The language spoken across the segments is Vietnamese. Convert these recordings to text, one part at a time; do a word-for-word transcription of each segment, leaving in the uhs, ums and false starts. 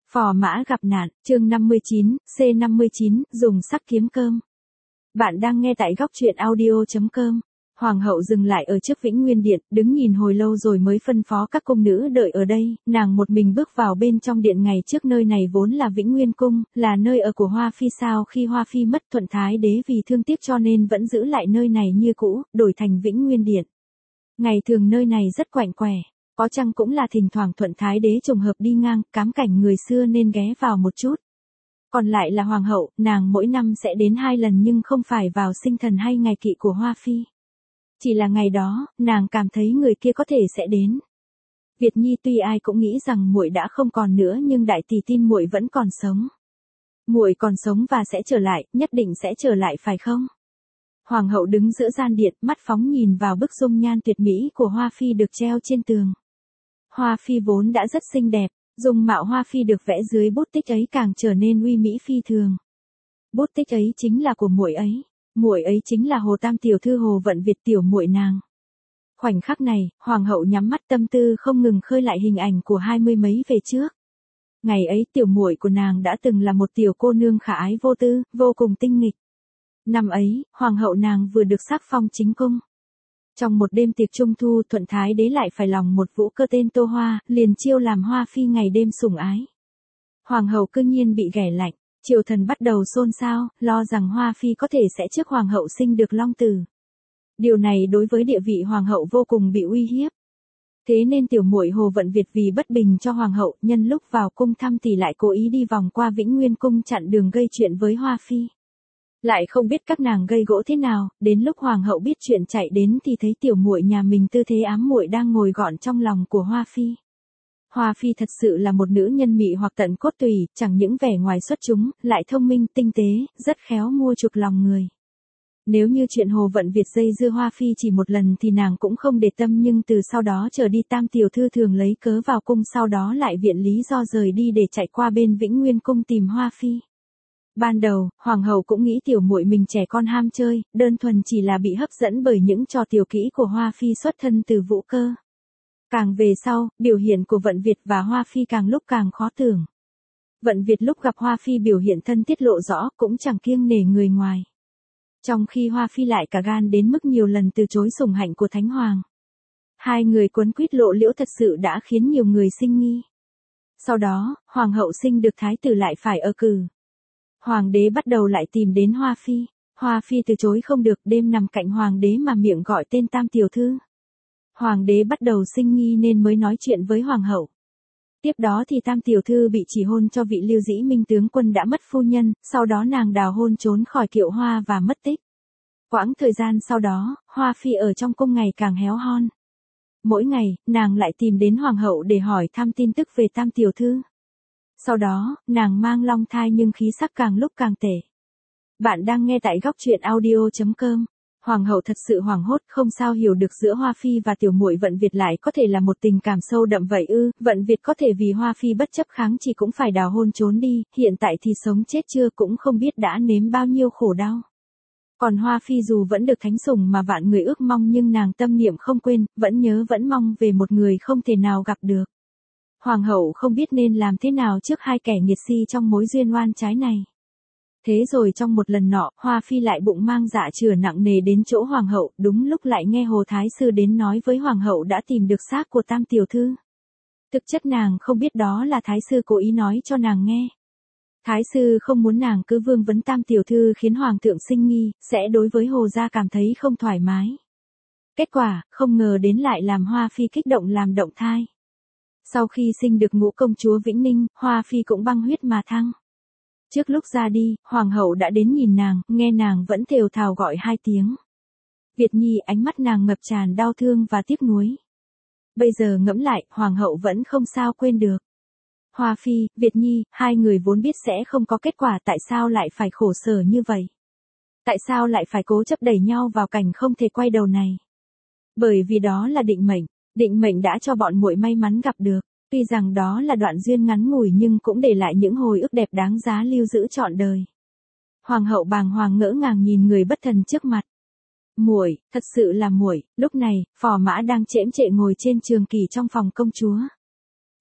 Phò mã gặp nạn, chương năm mươi chín, C năm mươi chín, dùng sắc kiếm cơm. Bạn đang nghe tại góc truyện audio chấm com. Hoàng hậu dừng lại ở trước Vĩnh Nguyên Điện, đứng nhìn hồi lâu rồi mới phân phó các cung nữ đợi ở đây, nàng một mình bước vào bên trong điện. Ngày trước nơi này vốn là Vĩnh Nguyên Cung, là nơi ở của Hoa Phi. Sao khi Hoa Phi mất, Thuận Thái Đế vì thương tiếc cho nên vẫn giữ lại nơi này như cũ, đổi thành Vĩnh Nguyên Điện. Ngày thường nơi này rất quạnh quẻ, có chăng cũng là thỉnh thoảng Thuận Thái Đế trùng hợp đi ngang, cám cảnh người xưa nên ghé vào một chút. Còn lại là hoàng hậu, nàng mỗi năm sẽ đến hai lần nhưng không phải vào sinh thần hay ngày kỵ của Hoa Phi. Chỉ là ngày đó, nàng cảm thấy người kia có thể sẽ đến. Việt Nhi tuy ai cũng nghĩ rằng muội đã không còn nữa nhưng đại tỷ tin muội vẫn còn sống. Muội còn sống và sẽ trở lại, nhất định sẽ trở lại phải không? Hoàng hậu đứng giữa gian điện, mắt phóng nhìn vào bức dung nhan tuyệt mỹ của Hoa Phi được treo trên tường. Hoa Phi vốn đã rất xinh đẹp, dung mạo Hoa Phi được vẽ dưới bút tích ấy càng trở nên uy mỹ phi thường. Bút tích ấy chính là của muội ấy, muội ấy chính là Hồ Tam tiểu thư Hồ Vận Việt, tiểu muội nàng. Khoảnh khắc này, hoàng hậu nhắm mắt, tâm tư không ngừng khơi lại hình ảnh của hai mươi mấy về trước. Ngày ấy tiểu muội của nàng đã từng là một tiểu cô nương khả ái vô tư, vô cùng tinh nghịch. Năm ấy, hoàng hậu nàng vừa được sắc phong chính cung. Trong một đêm tiệc trung thu, Thuận Thái Đế lại phải lòng một vũ cơ tên Tô Hoa, liền chiêu làm Hoa Phi ngày đêm sủng ái. Hoàng hậu cư nhiên bị ghẻ lạnh, triều thần bắt đầu xôn xao, lo rằng Hoa Phi có thể sẽ trước hoàng hậu sinh được long tử. Điều này đối với địa vị hoàng hậu vô cùng bị uy hiếp. Thế nên tiểu muội Hồ Vận Việt vì bất bình cho hoàng hậu, nhân lúc vào cung thăm thì lại cố ý đi vòng qua Vĩnh Nguyên Cung chặn đường gây chuyện với Hoa Phi. Lại không biết các nàng gây gỗ thế nào, đến lúc hoàng hậu biết chuyện chạy đến thì thấy tiểu muội nhà mình tư thế ám muội đang ngồi gọn trong lòng của Hoa Phi. Hoa Phi thật sự là một nữ nhân mị hoặc tận cốt tùy, chẳng những vẻ ngoài xuất chúng, lại thông minh, tinh tế, rất khéo mua chuộc lòng người. Nếu như chuyện Hồ Vận Việt dây dưa Hoa Phi chỉ một lần thì nàng cũng không để tâm, nhưng từ sau đó trở đi Tam tiểu thư thường lấy cớ vào cung, sau đó lại viện lý do rời đi để chạy qua bên Vĩnh Nguyên Cung tìm Hoa Phi. Ban đầu, hoàng hậu cũng nghĩ tiểu muội mình trẻ con ham chơi, đơn thuần chỉ là bị hấp dẫn bởi những trò tiểu kỹ của Hoa Phi xuất thân từ vũ cơ. Càng về sau, biểu hiện của Vận Việt và Hoa Phi càng lúc càng khó tưởng. Vận Việt lúc gặp Hoa Phi biểu hiện thân tiết lộ rõ, cũng chẳng kiêng nể người ngoài. Trong khi Hoa Phi lại cả gan đến mức nhiều lần từ chối sủng hạnh của Thánh Hoàng. Hai người quấn quýt lộ liễu thật sự đã khiến nhiều người sinh nghi. Sau đó, hoàng hậu sinh được thái tử lại phải ở cử. Hoàng đế bắt đầu lại tìm đến Hoa Phi. Hoa Phi từ chối không được, đêm nằm cạnh hoàng đế mà miệng gọi tên Tam tiểu thư. Hoàng đế bắt đầu sinh nghi nên mới nói chuyện với hoàng hậu. Tiếp đó thì Tam tiểu thư bị chỉ hôn cho vị Lưu Dĩ Minh tướng quân đã mất phu nhân, sau đó nàng đào hôn trốn khỏi Kiệu Hoa và mất tích. Quãng thời gian sau đó, Hoa Phi ở trong cung ngày càng héo hon. Mỗi ngày, nàng lại tìm đến hoàng hậu để hỏi thăm tin tức về Tam tiểu thư. Sau đó, nàng mang long thai nhưng khí sắc càng lúc càng tệ. Bạn đang nghe tại góc truyện audio chấm com. Hoàng hậu thật sự hoảng hốt, không sao hiểu được giữa Hoa Phi và tiểu muội Vận Việt lại có thể là một tình cảm sâu đậm vậy ư? Vận Việt có thể vì Hoa Phi bất chấp kháng chỉ cũng phải đào hôn trốn đi, hiện tại thì sống chết chưa cũng không biết đã nếm bao nhiêu khổ đau. Còn Hoa Phi dù vẫn được thánh sủng mà vạn người ước mong nhưng nàng tâm niệm không quên, vẫn nhớ vẫn mong về một người không thể nào gặp được. Hoàng hậu không biết nên làm thế nào trước hai kẻ nghiệt si trong mối duyên oan trái này. Thế rồi trong một lần nọ, Hoa Phi lại bụng mang dạ chửa nặng nề đến chỗ hoàng hậu, đúng lúc lại nghe Hồ Thái sư đến nói với hoàng hậu đã tìm được xác của Tam tiểu thư. Thực chất nàng không biết đó là Thái sư cố ý nói cho nàng nghe. Thái sư không muốn nàng cứ vương vấn Tam tiểu thư khiến hoàng thượng sinh nghi, sẽ đối với Hồ gia cảm thấy không thoải mái. Kết quả, không ngờ đến lại làm Hoa Phi kích động làm động thai. Sau khi sinh được ngũ công chúa Vĩnh Ninh, Hoa Phi cũng băng huyết mà thăng. Trước lúc ra đi, hoàng hậu đã đến nhìn nàng, nghe nàng vẫn thều thào gọi hai tiếng. Việt Nhi, ánh mắt nàng ngập tràn đau thương và tiếc nuối. Bây giờ ngẫm lại, hoàng hậu vẫn không sao quên được. Hoa Phi, Việt Nhi, hai người vốn biết sẽ không có kết quả, tại sao lại phải khổ sở như vậy? Tại sao lại phải cố chấp đẩy nhau vào cảnh không thể quay đầu này? Bởi vì đó là định mệnh, định mệnh đã cho bọn muội may mắn gặp được. Tuy rằng đó là đoạn duyên ngắn ngủi nhưng cũng để lại những hồi ức đẹp đáng giá lưu giữ trọn đời. Hoàng hậu bàng hoàng ngỡ ngàng nhìn người bất thần trước mặt. Muội, thật sự là muội. Lúc này, phò mã đang chễm chệ ngồi trên trường kỷ trong phòng công chúa.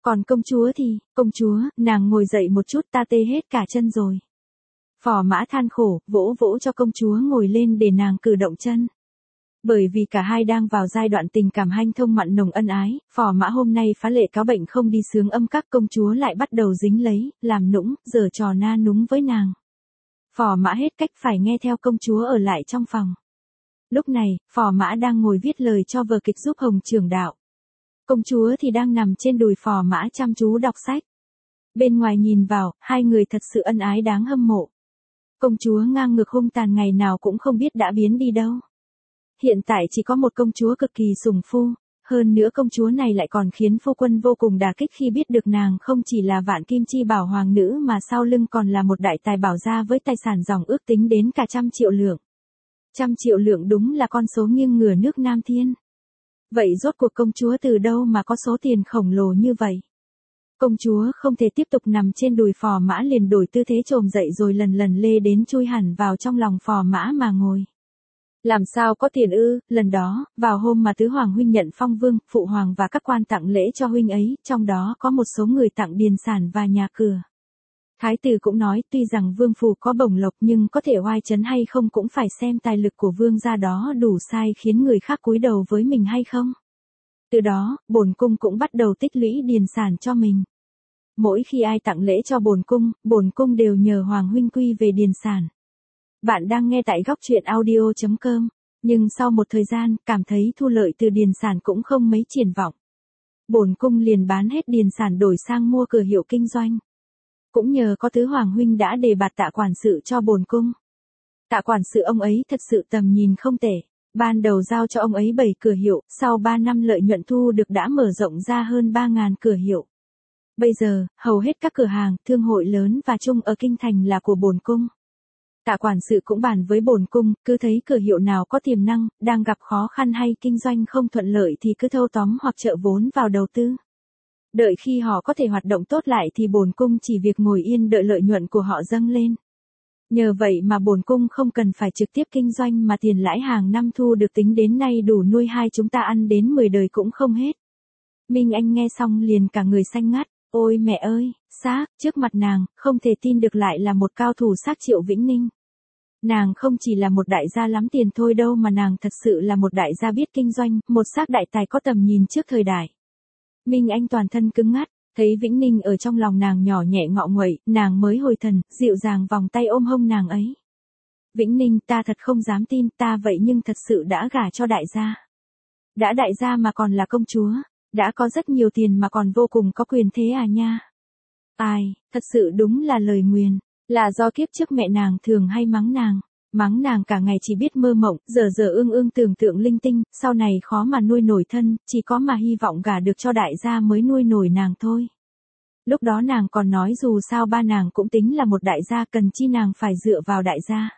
Còn công chúa thì, công chúa, nàng ngồi dậy một chút, ta tê hết cả chân rồi. Phò Mã than khổ, vỗ vỗ cho công chúa ngồi lên để nàng cử động chân. Bởi vì cả hai đang vào giai đoạn tình cảm hanh thông mặn nồng ân ái, Phò Mã hôm nay phá lệ cáo bệnh không đi sướng âm các, công chúa lại bắt đầu dính lấy, làm nũng, giở trò na núng với nàng. Phò Mã hết cách phải nghe theo công chúa ở lại trong phòng. Lúc này, Phò Mã đang ngồi viết lời cho vở kịch giúp Hồng Trường đạo. Công chúa thì đang nằm trên đùi Phò Mã chăm chú đọc sách. Bên ngoài nhìn vào, hai người thật sự ân ái đáng hâm mộ. Công chúa ngang ngược hung tàn ngày nào cũng không biết đã biến đi đâu. Hiện tại chỉ có một công chúa cực kỳ sủng phu, hơn nữa công chúa này lại còn khiến phu quân vô cùng đả kích khi biết được nàng không chỉ là vạn kim chi bảo hoàng nữ mà sau lưng còn là một đại tài bảo gia với tài sản dòng ước tính đến cả trăm triệu lượng. Trăm triệu lượng đúng là con số nghiêng ngửa nước Nam Thiên. Vậy rốt cuộc công chúa từ đâu mà có số tiền khổng lồ như vậy? Công chúa không thể tiếp tục nằm trên đùi Phò Mã, liền đổi tư thế trồm dậy rồi lần lần lê đến chui hẳn vào trong lòng Phò Mã mà ngồi. Làm sao có tiền ư? Lần đó, vào hôm mà tứ hoàng huynh nhận phong vương, phụ hoàng và các quan tặng lễ cho huynh ấy, trong đó có một số người tặng điền sản và nhà cửa. Thái tử cũng nói, tuy rằng vương phủ có bổng lộc nhưng có thể oai trấn hay không cũng phải xem tài lực của vương gia đó đủ sai khiến người khác cúi đầu với mình hay không. Từ đó, bổn cung cũng bắt đầu tích lũy điền sản cho mình. Mỗi khi ai tặng lễ cho bổn cung, bổn cung đều nhờ hoàng huynh quy về điền sản. Bạn đang nghe tại góc truyện audio chấm com, nhưng sau một thời gian, cảm thấy thu lợi từ điền sản cũng không mấy triển vọng. Bổn cung liền bán hết điền sản đổi sang mua cửa hiệu kinh doanh. Cũng nhờ có tứ hoàng huynh đã đề bạt Tạ quản sự cho bổn cung. Tạ quản sự ông ấy thật sự tầm nhìn không tệ, ban đầu giao cho ông ấy bảy cửa hiệu, sau ba năm lợi nhuận thu được đã mở rộng ra hơn ba nghìn cửa hiệu. Bây giờ, hầu hết các cửa hàng, thương hội lớn và chung ở kinh thành là của bổn cung. Tạ quản sự cũng bàn với bổn cung, cứ thấy cửa hiệu nào có tiềm năng, đang gặp khó khăn hay kinh doanh không thuận lợi thì cứ thâu tóm hoặc trợ vốn vào đầu tư. Đợi khi họ có thể hoạt động tốt lại thì bổn cung chỉ việc ngồi yên đợi lợi nhuận của họ dâng lên. Nhờ vậy mà bổn cung không cần phải trực tiếp kinh doanh mà tiền lãi hàng năm thu được tính đến nay đủ nuôi hai chúng ta ăn đến mười đời cũng không hết. Minh Anh nghe xong liền cả người xanh ngắt, ôi mẹ ơi, xác, trước mặt nàng, không thể tin được lại là một cao thủ xác Triệu Vĩnh Ninh. Nàng không chỉ là một đại gia lắm tiền thôi đâu mà nàng thật sự là một đại gia biết kinh doanh, một xác đại tài có tầm nhìn trước thời đại. Minh Anh toàn thân cứng ngắt, thấy Vĩnh Ninh ở trong lòng nàng nhỏ nhẹ ngọ nguậy, nàng mới hồi thần, dịu dàng vòng tay ôm hông nàng ấy. Vĩnh Ninh, ta thật không dám tin, ta vậy nhưng thật sự đã gả cho đại gia. Đã đại gia mà còn là công chúa, đã có rất nhiều tiền mà còn vô cùng có quyền thế à nha. Ai, thật sự đúng là lời nguyền, là do kiếp trước mẹ nàng thường hay mắng nàng. Mắng nàng cả ngày chỉ biết mơ mộng, giờ giờ ương ương tưởng tượng linh tinh, sau này khó mà nuôi nổi thân, chỉ có mà hy vọng gả được cho đại gia mới nuôi nổi nàng thôi. Lúc đó nàng còn nói dù sao ba nàng cũng tính là một đại gia, cần chi nàng phải dựa vào đại gia.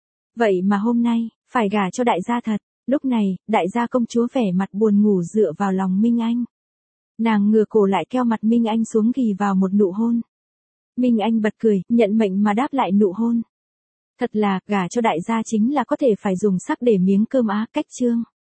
Vậy mà hôm nay, phải gả cho đại gia thật, lúc này, đại gia công chúa vẻ mặt buồn ngủ dựa vào lòng Minh Anh. Nàng ngửa cổ lại keo mặt Minh Anh xuống ghì vào một nụ hôn. Minh Anh bật cười, nhận mệnh mà đáp lại nụ hôn. Thật là, gả cho đại gia chính là có thể phải dùng sắc để miếng cơm á, cách chương.